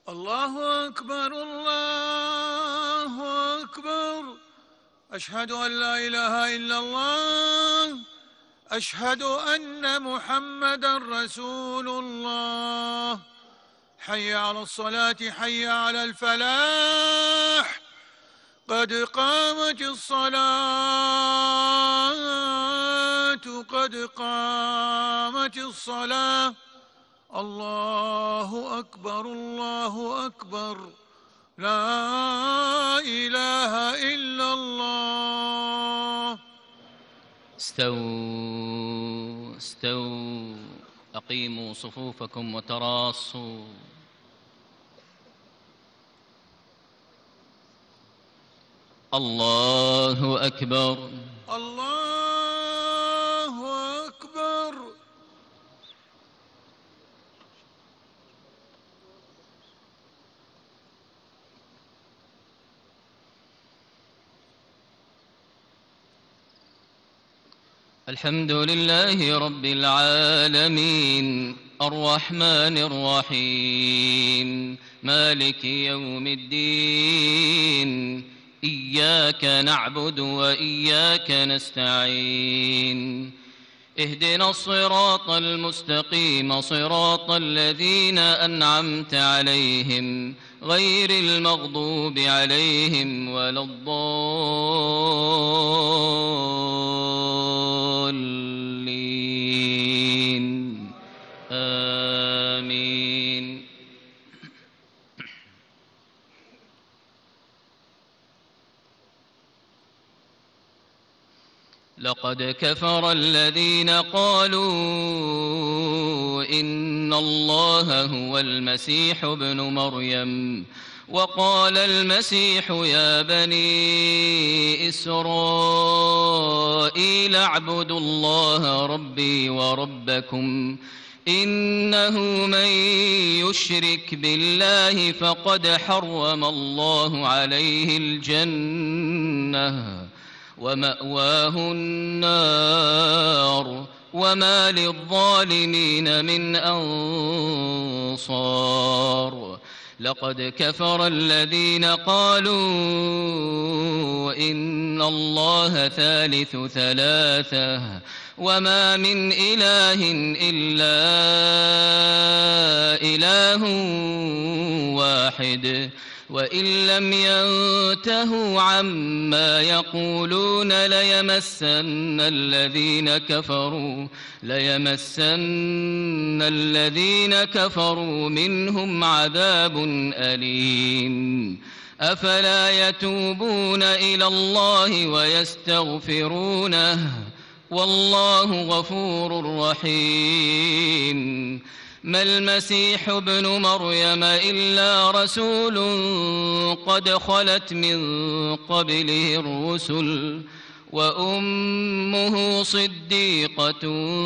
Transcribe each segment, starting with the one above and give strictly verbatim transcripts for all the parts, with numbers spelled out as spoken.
الله أكبر الله أكبر. أشهد أن لا إله إلا الله. أشهد أن محمدًا رسول الله. حي على الصلاة حي على الفلاح. قد قامت الصلاة قد قامت الصلاة. الله أكبر الله أكبر. لا إله إلا الله. استووا استووا أقيموا صفوفكم وتراصوا. الله أكبر الله أكبر. الحمد لله رب العالمين الرحمن الرحيم مالك يوم الدين. إياك نعبد وإياك نستعين. اهدنا الصراط المستقيم صراط الذين أنعمت عليهم غير المغضوب عليهم ولا الضالين. آمين. لقد كفر الذين قالوا إن الله هو المسيح ابن مريم وقال المسيح يا بني إسرائيل اعبدوا الله ربي وربكم إنه من يشرك بالله فقد حرم الله عليه الجنة ومأواه النار وما للظالمين من أنصار. لقد كفر الذين قالوا إن الله ثالث ثلاثة وما من إله إلا إله واحد وإن لم ينتهوا عما يقولون ليمسن الذين كفروا ليمسن الذين كفروا منهم عذاب أليم. أفلا يتوبون إلى الله ويستغفرونه والله غفور رحيم. ما المسيح ابن مريم إلا رسول قد خلت من قبله الرسل وأمه صديقة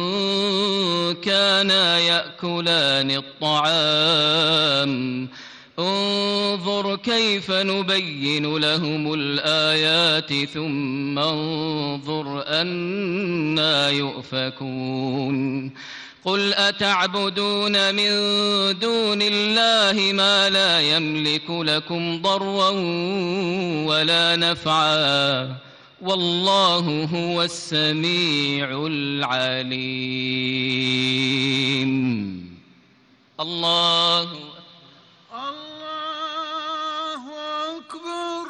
كانا يأكلان الطعام. انظر كيف نبين لهم الآيات ثم انظر أنى يؤفكون. قل أتعبدون من دون الله ما لا يملك لكم ضرا ولا نفعا والله هو السميع العليم. الله الله أكبر.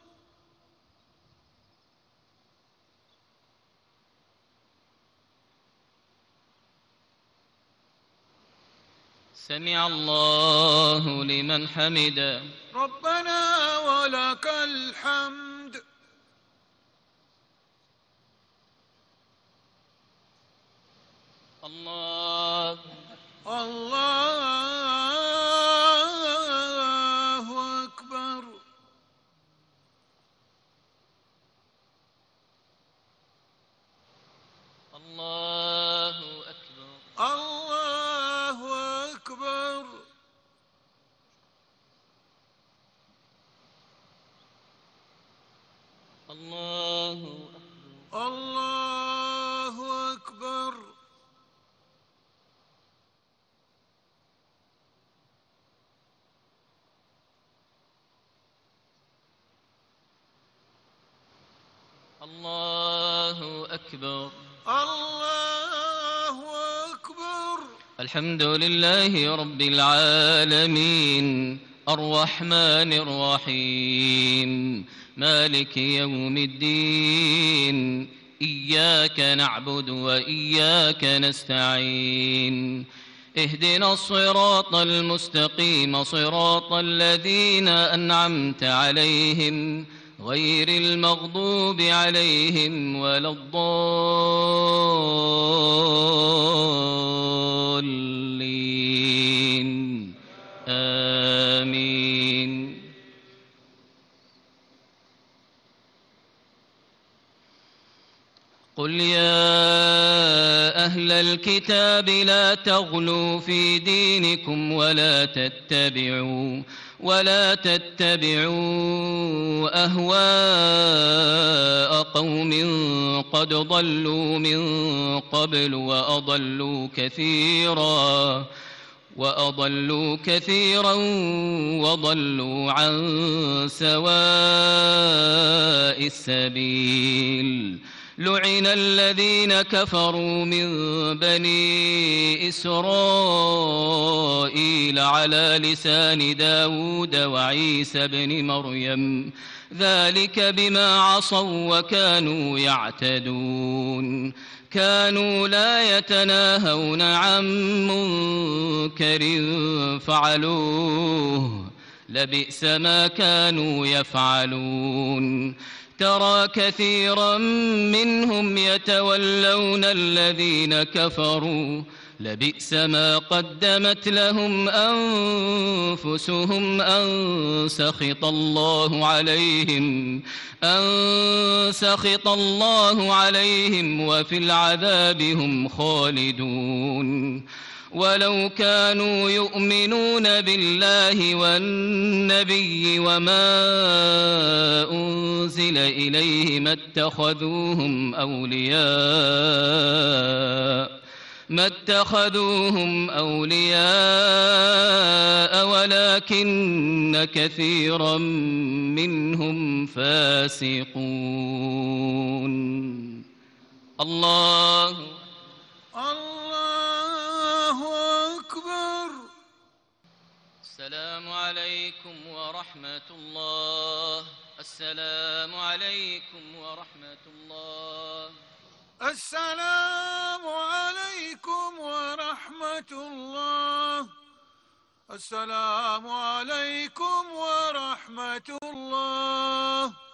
سمع الله لمن حمده. ربنا ولك الحمد. الله الله أكبر. الله أكبر. الله أكبر. الله الله أكبر. الله أكبر. الله أكبر. الحمد لله رب العالمين الرحمن الرحيم مالك يوم الدين إياك نعبد وإياك نستعين اهدنا الصراط المستقيم صراط الذين أنعمت عليهم غير المغضوب عليهم ولا الضالين آمين. قل يا أهل الكتاب لا تغلوا في دينكم ولا تتبعوا ولا تتبعوا أهواء قوم قد ضلوا من قبل وأضلوا كثيرا وأضلوا كثيرا وضلوا عن سواء السبيل. لعن الذين كفروا من بني إسرائيل على لسان داود وعيسى بن مريم ذلك بما عصوا وكانوا يعتدون. كانوا لا يتناهون عن منكر فعلوه لبئس ما كانوا يفعلون. ترى كثيرا منهم يتولون الذين كفروا لبئس ما قدمت لهم أنفسهم أن سخط الله عليهم أن سخط الله عليهم وفي العذاب هم خالدون. ولو كانوا يؤمنون بالله والنبي وما أنزل إليه ما اتخذوهم أولياء ما اتخذوهم أولياء ولكن كثيرا منهم فاسقون. الله الله أكبر. السلام عليكم ورحمة الله. السلام عليكم ورحمة الله. السلام عليكم ورحمة الله. السلام عليكم ورحمة الله.